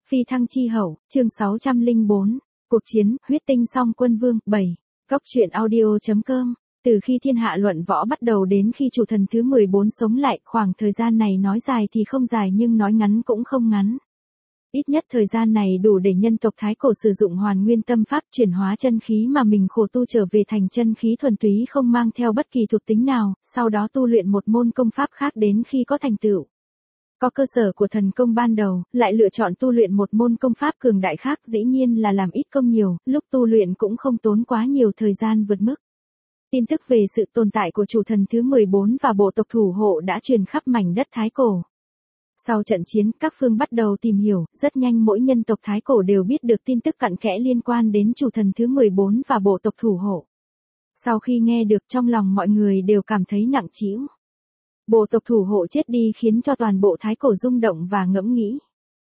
Phi thăng chi hậu, chương 604, cuộc chiến, huyết tinh song quân vương, 7. Góc truyện audio.com. Từ khi thiên hạ luận võ bắt đầu đến khi chủ thần thứ 14 sống lại, khoảng thời gian này nói dài thì không dài nhưng nói ngắn cũng không ngắn. Ít nhất thời gian này đủ để nhân tộc Thái Cổ sử dụng hoàn nguyên tâm pháp chuyển hóa chân khí mà mình khổ tu trở về thành chân khí thuần túy không mang theo bất kỳ thuộc tính nào, sau đó tu luyện một môn công pháp khác đến khi có thành tựu. Có cơ sở của thần công ban đầu, lại lựa chọn tu luyện một môn công pháp cường đại khác dĩ nhiên là làm ít công nhiều, lúc tu luyện cũng không tốn quá nhiều thời gian vượt mức. Tin tức về sự tồn tại của chủ thần thứ 14 và bộ tộc thủ hộ đã truyền khắp mảnh đất Thái Cổ. Sau trận chiến, các phương bắt đầu tìm hiểu, rất nhanh mỗi nhân tộc Thái Cổ đều biết được tin tức cặn kẽ liên quan đến chủ thần thứ 14 và bộ tộc thủ hộ. Sau khi nghe được trong lòng mọi người đều cảm thấy nặng trĩu. Bộ tộc thủ hộ chết đi khiến cho toàn bộ Thái Cổ rung động và ngẫm nghĩ.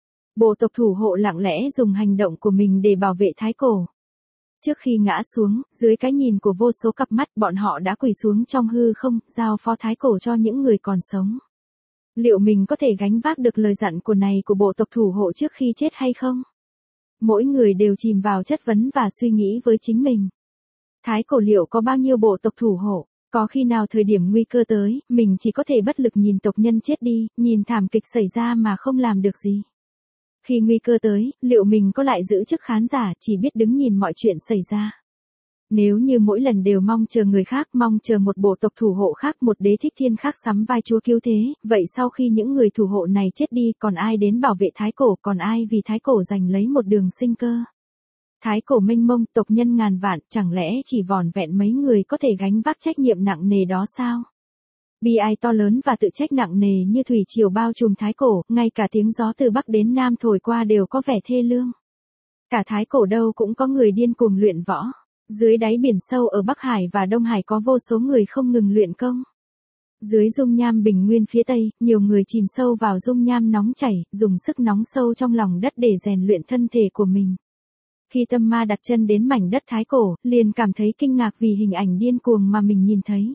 Bộ tộc thủ hộ lặng lẽ dùng hành động của mình để bảo vệ Thái Cổ. Trước khi ngã xuống, dưới cái nhìn của vô số cặp mắt bọn họ đã quỳ xuống trong hư không, giao phó Thái Cổ cho những người còn sống. Liệu mình có thể gánh vác được lời dặn của này của bộ tộc thủ hộ trước khi chết hay không? Mỗi người đều chìm vào chất vấn và suy nghĩ với chính mình. Thái Cổ liệu có bao nhiêu bộ tộc thủ hộ? Có khi nào thời điểm nguy cơ tới, mình chỉ có thể bất lực nhìn tộc nhân chết đi, nhìn thảm kịch xảy ra mà không làm được gì? Khi nguy cơ tới, liệu mình có lại giữ chức khán giả chỉ biết đứng nhìn mọi chuyện xảy ra? Nếu như mỗi lần đều mong chờ người khác, mong chờ một bộ tộc thủ hộ khác, một đế thích thiên khác sắm vai chúa cứu thế, vậy sau khi những người thủ hộ này chết đi, còn ai đến bảo vệ Thái Cổ, còn ai vì Thái Cổ giành lấy một đường sinh cơ? Thái Cổ mênh mông, tộc nhân ngàn vạn, chẳng lẽ chỉ vỏn vẹn mấy người có thể gánh vác trách nhiệm nặng nề đó sao? Bi ai to lớn và tự trách nặng nề như thủy triều bao trùm Thái Cổ, ngay cả tiếng gió từ Bắc đến Nam thổi qua đều có vẻ thê lương. Cả Thái Cổ đâu cũng có người điên cuồng luyện võ. Dưới đáy biển sâu ở Bắc Hải và Đông Hải có vô số người không ngừng luyện công. Dưới dung nham bình nguyên phía Tây, nhiều người chìm sâu vào dung nham nóng chảy, dùng sức nóng sâu trong lòng đất để rèn luyện thân thể của mình. Khi Tâm Ma đặt chân đến mảnh đất Thái Cổ, liền cảm thấy kinh ngạc vì hình ảnh điên cuồng mà mình nhìn thấy.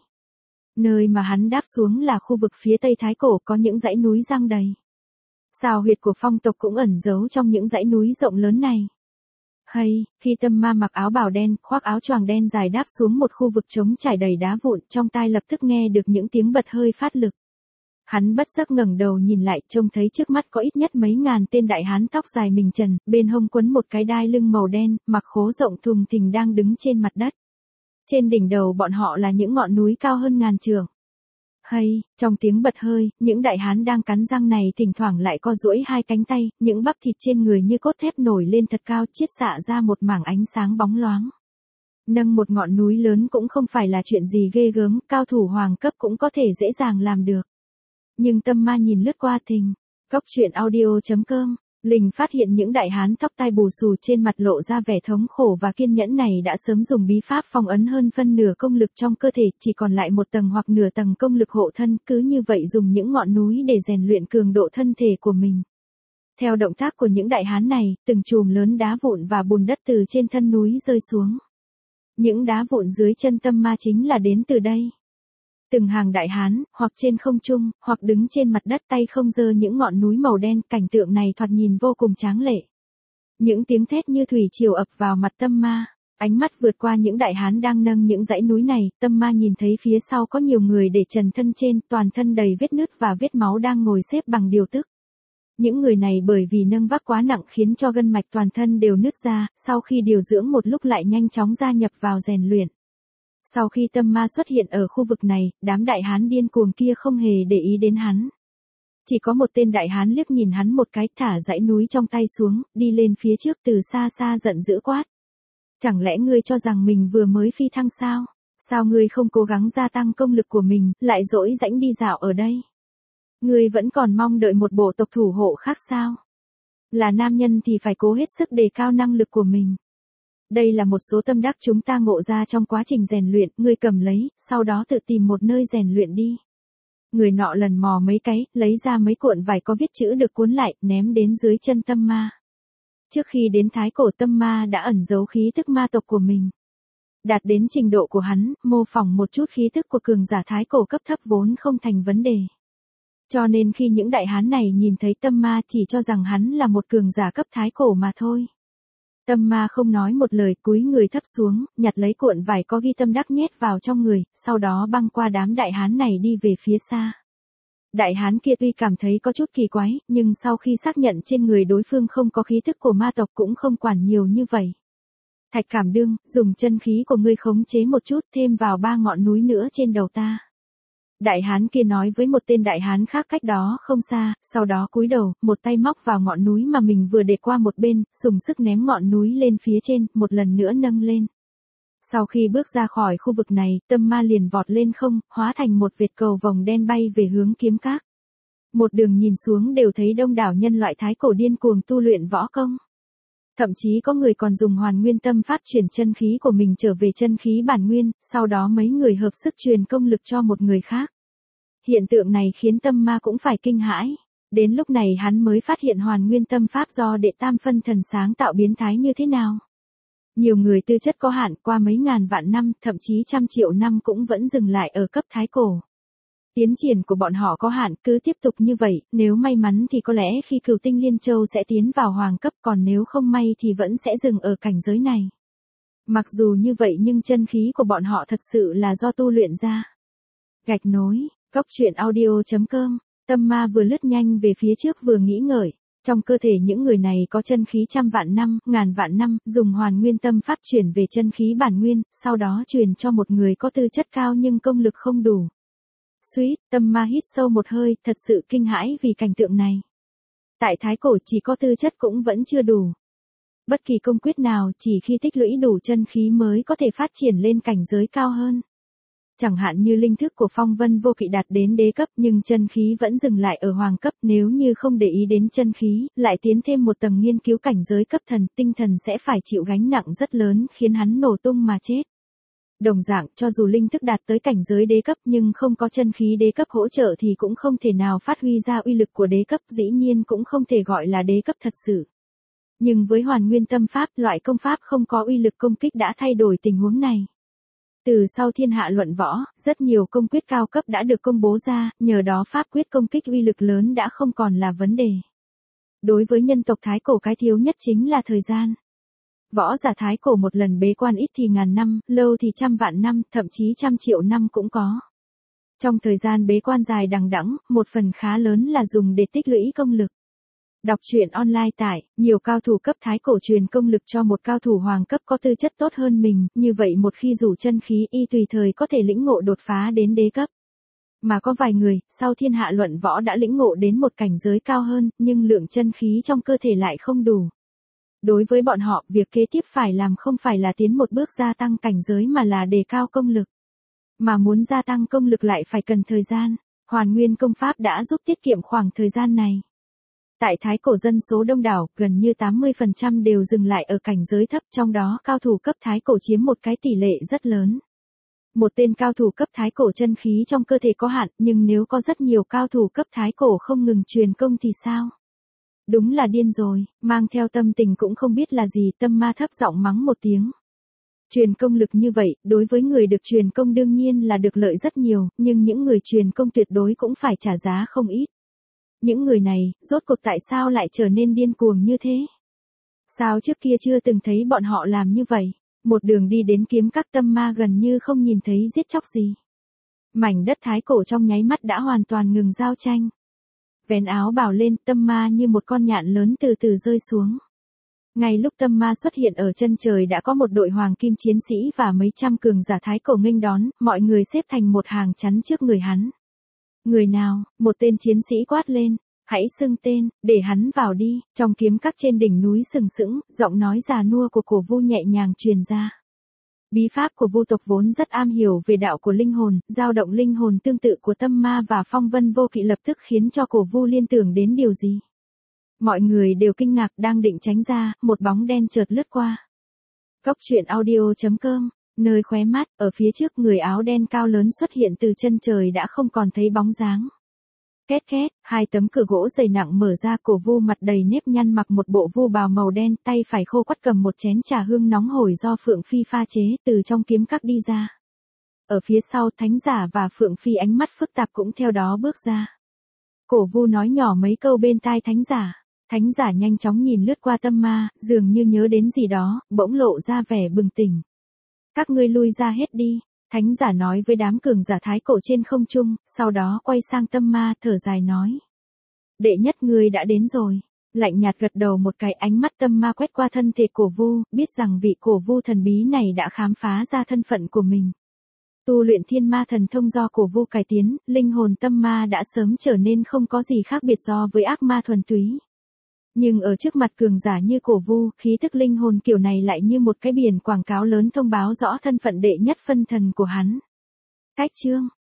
Nơi mà hắn đáp xuống là khu vực phía Tây Thái Cổ có những dãy núi giăng đầy. Xào huyệt của phong tộc cũng ẩn giấu trong những dãy núi rộng lớn này. Hay, khi Tâm Ma mặc áo bào đen, khoác áo choàng đen dài đáp xuống một khu vực trống trải đầy đá vụn, trong tai lập tức nghe được những tiếng bật hơi phát lực. Hắn bất giác ngẩng đầu nhìn lại, trông thấy trước mắt có ít nhất mấy ngàn tên đại hán tóc dài mình trần, bên hông quấn một cái đai lưng màu đen, mặc khố rộng thùng thình đang đứng trên mặt đất. Trên đỉnh đầu bọn họ là những ngọn núi cao hơn ngàn trượng. Hay, trong tiếng bật hơi, những đại hán đang cắn răng này thỉnh thoảng lại co duỗi hai cánh tay, những bắp thịt trên người như cốt thép nổi lên thật cao, chiết xạ ra một mảng ánh sáng bóng loáng. Nâng một ngọn núi lớn cũng không phải là chuyện gì ghê gớm, cao thủ hoàng cấp cũng có thể dễ dàng làm được. Nhưng Tâm Ma nhìn lướt qua thình. Góc truyện audio.com. Linh phát hiện những đại hán tóc tai bù xù trên mặt lộ ra vẻ thống khổ và kiên nhẫn này đã sớm dùng bí pháp phong ấn hơn phân nửa công lực trong cơ thể, chỉ còn lại một tầng hoặc nửa tầng công lực hộ thân, cứ như vậy dùng những ngọn núi để rèn luyện cường độ thân thể của mình. Theo động tác của những đại hán này, từng chùm lớn đá vụn và bùn đất từ trên thân núi rơi xuống. Những đá vụn dưới chân Tâm Ma chính là đến từ đây. Từng hàng đại hán, hoặc trên không trung, hoặc đứng trên mặt đất tay không giơ những ngọn núi màu đen, cảnh tượng này thoạt nhìn vô cùng tráng lệ. Những tiếng thét như thủy triều ập vào mặt Tâm Ma, ánh mắt vượt qua những đại hán đang nâng những dãy núi này, Tâm Ma nhìn thấy phía sau có nhiều người để trần thân trên, toàn thân đầy vết nứt và vết máu đang ngồi xếp bằng điều tức. Những người này bởi vì nâng vác quá nặng khiến cho gân mạch toàn thân đều nứt ra, sau khi điều dưỡng một lúc lại nhanh chóng gia nhập vào rèn luyện. Sau khi Tâm Ma xuất hiện ở khu vực này, đám đại hán điên cuồng kia không hề để ý đến hắn. Chỉ có một tên đại hán liếc nhìn hắn một cái, thả dãy núi trong tay xuống, đi lên phía trước từ xa xa giận dữ quát. Chẳng lẽ ngươi cho rằng mình vừa mới phi thăng sao? Sao ngươi không cố gắng gia tăng công lực của mình, lại dỗi rãnh đi dạo ở đây? Ngươi vẫn còn mong đợi một bộ tộc thủ hộ khác sao? Là nam nhân thì phải cố hết sức đề cao năng lực của mình. Đây là một số tâm đắc chúng ta ngộ ra trong quá trình rèn luyện, ngươi cầm lấy, sau đó tự tìm một nơi rèn luyện đi. Người nọ lần mò mấy cái, lấy ra mấy cuộn vải có viết chữ được cuốn lại, ném đến dưới chân Tâm Ma. Trước khi đến Thái Cổ, Tâm Ma đã ẩn giấu khí tức ma tộc của mình. Đạt đến trình độ của hắn, mô phỏng một chút khí tức của cường giả Thái Cổ cấp thấp vốn không thành vấn đề. Cho nên khi những đại hán này nhìn thấy Tâm Ma chỉ cho rằng hắn là một cường giả cấp thái cổ mà thôi. Tâm Ma không nói một lời, cúi người thấp xuống, nhặt lấy cuộn vải có ghi tâm đắc nhét vào trong người, sau đó băng qua đám đại hán này đi về phía xa. Đại hán kia tuy cảm thấy có chút kỳ quái, nhưng sau khi xác nhận trên người đối phương không có khí thức của ma tộc cũng không quản nhiều như vậy. Thạch Cảm Đương, dùng chân khí của ngươi khống chế một chút, thêm vào 3 ngọn núi nữa trên đầu ta. Đại hán kia nói với một tên đại hán khác cách đó không xa, sau đó cúi đầu, một tay móc vào ngọn núi mà mình vừa để qua một bên, dùng sức ném ngọn núi lên phía trên, một lần nữa nâng lên. Sau khi bước ra khỏi khu vực này, Tâm Ma liền vọt lên không, hóa thành một vệt cầu vồng đen bay về hướng Kiếm Các. Một đường nhìn xuống đều thấy đông đảo nhân loại thái cổ điên cuồng tu luyện võ công. Thậm chí có người còn dùng Hoàn Nguyên Tâm Pháp chuyển chân khí của mình trở về chân khí bản nguyên, sau đó mấy người hợp sức truyền công lực cho một người khác. Hiện tượng này khiến Tâm Ma cũng phải kinh hãi. Đến lúc này hắn mới phát hiện Hoàn Nguyên Tâm Pháp do Đệ Tam Phân Thần sáng tạo biến thái như thế nào. Nhiều người tư chất có hạn, qua mấy ngàn vạn năm, thậm chí trăm triệu năm cũng vẫn dừng lại ở cấp thái cổ. Tiến triển của bọn họ có hạn, cứ tiếp tục như vậy, nếu may mắn thì có lẽ khi Cửu Tinh Liên Châu sẽ tiến vào hoàng cấp, còn nếu không may thì vẫn sẽ dừng ở cảnh giới này. Mặc dù như vậy nhưng chân khí của bọn họ thật sự là do tu luyện ra. Gạch nối, Goctruyện.audio.com, Tâm Ma vừa lướt nhanh về phía trước vừa nghĩ ngợi. Trong cơ thể những người này có chân khí trăm vạn năm, ngàn vạn năm, dùng Hoàn Nguyên Tâm Pháp chuyển về chân khí bản nguyên, sau đó truyền cho một người có tư chất cao nhưng công lực không đủ. Suýt, Tâm Ma hít sâu một hơi, thật sự kinh hãi vì cảnh tượng này. Tại thái cổ chỉ có tư chất cũng vẫn chưa đủ. Bất kỳ công quyết nào chỉ khi tích lũy đủ chân khí mới có thể phát triển lên cảnh giới cao hơn. Chẳng hạn như linh thức của Phong Vân Vô Kỵ đạt đến đế cấp nhưng chân khí vẫn dừng lại ở hoàng cấp, nếu như không để ý đến chân khí, lại tiến thêm một tầng nghiên cứu cảnh giới cấp thần, tinh thần sẽ phải chịu gánh nặng rất lớn khiến hắn nổ tung mà chết. Đồng dạng, cho dù linh thức đạt tới cảnh giới đế cấp nhưng không có chân khí đế cấp hỗ trợ thì cũng không thể nào phát huy ra uy lực của đế cấp, dĩ nhiên cũng không thể gọi là đế cấp thật sự. Nhưng với Hoàn Nguyên Tâm Pháp, loại công pháp không có uy lực công kích đã thay đổi tình huống này. Từ sau thiên hạ luận võ, rất nhiều công quyết cao cấp đã được công bố ra, nhờ đó pháp quyết công kích uy lực lớn đã không còn là vấn đề. Đối với nhân tộc thái cổ cái thiếu nhất chính là thời gian. Võ giả thái cổ một lần bế quan ít thì ngàn năm, lâu thì trăm vạn năm, thậm chí trăm triệu năm cũng có. Trong thời gian bế quan dài đằng đẵng, một phần khá lớn là dùng để tích lũy công lực. Đọc truyện online tại, nhiều cao thủ cấp thái cổ truyền công lực cho một cao thủ hoàng cấp có tư chất tốt hơn mình, như vậy một khi rủ chân khí y tùy thời có thể lĩnh ngộ đột phá đến đế cấp. Mà có vài người, sau thiên hạ luận võ đã lĩnh ngộ đến một cảnh giới cao hơn, nhưng lượng chân khí trong cơ thể lại không đủ. Đối với bọn họ, việc kế tiếp phải làm không phải là tiến một bước gia tăng cảnh giới mà là đề cao công lực. Mà muốn gia tăng công lực lại phải cần thời gian. Hoàn Nguyên Công Pháp đã giúp tiết kiệm khoảng thời gian này. Tại thái cổ dân số đông đảo, gần như 80% đều dừng lại ở cảnh giới thấp, trong đó cao thủ cấp thái cổ chiếm một cái tỷ lệ rất lớn. Một tên cao thủ cấp thái cổ chân khí trong cơ thể có hạn, nhưng nếu có rất nhiều cao thủ cấp thái cổ không ngừng truyền công thì sao? Đúng là điên rồi, mang theo tâm tình cũng không biết là gì, Tâm Ma thấp giọng mắng một tiếng. Truyền công lực như vậy, đối với người được truyền công đương nhiên là được lợi rất nhiều, nhưng những người truyền công tuyệt đối cũng phải trả giá không ít. Những người này, rốt cuộc tại sao lại trở nên điên cuồng như thế? Sao trước kia chưa từng thấy bọn họ làm như vậy? Một đường đi đến Kiếm Các, Tâm Ma gần như không nhìn thấy giết chóc gì. Mảnh đất thái cổ trong nháy mắt đã hoàn toàn ngừng giao tranh. Vén áo bào lên, Tâm Ma như một con nhạn lớn từ từ rơi xuống. Ngay lúc Tâm Ma xuất hiện ở chân trời đã có một đội hoàng kim chiến sĩ và mấy trăm cường giả thái cổ nghênh đón, mọi người xếp thành một hàng chắn trước người hắn. Người nào? Một tên chiến sĩ quát lên. Hãy xưng tên, để hắn vào đi. Trong Kiếm Các trên đỉnh núi sừng sững, giọng nói già nua của Cổ Vu nhẹ nhàng truyền ra. Bí pháp của Vu tộc vốn rất am hiểu về đạo của linh hồn, dao động linh hồn tương tự của Tâm Ma và Phong Vân Vô Kỵ lập tức khiến cho Cổ Vu liên tưởng đến điều gì. Mọi người đều kinh ngạc, đang định tránh ra, một bóng đen chợt lướt qua. Goctruyện.audio.com, nơi khóe mắt, ở phía trước người áo đen cao lớn xuất hiện từ chân trời đã không còn thấy bóng dáng. Két két, hai tấm cửa gỗ dày nặng mở ra, Cổ Vu mặt đầy nếp nhăn mặc một bộ vu bào màu đen, tay phải khô quắt cầm một chén trà hương nóng hổi do Phượng Phi pha chế, từ trong Kiếm Các đi ra. Ở phía sau, Thánh Giả và Phượng Phi ánh mắt phức tạp cũng theo đó bước ra. Cổ Vu nói nhỏ mấy câu bên tai thánh giả. Thánh giả nhanh chóng nhìn lướt qua tâm ma, dường như nhớ đến gì đó, bỗng lộ ra vẻ bừng tỉnh. Các ngươi lui ra hết đi. Thánh giả nói với đám cường giả thái cổ trên không trung, sau đó quay sang tâm ma thở dài nói. Đệ nhất ngươi đã đến rồi. Lạnh nhạt gật đầu một cái, ánh mắt tâm ma quét qua thân thể Cổ Vu, biết rằng vị Cổ Vu thần bí này đã khám phá ra thân phận của mình. Tu luyện thiên ma thần thông do Cổ Vu cải tiến, linh hồn tâm ma đã sớm trở nên không có gì khác biệt so với ác ma thuần túy. Nhưng ở trước mặt cường giả như Cổ Vu, khí tức linh hồn kiểu này lại như một cái biển quảng cáo lớn thông báo rõ thân phận đệ nhất phân thần của hắn. Cách chương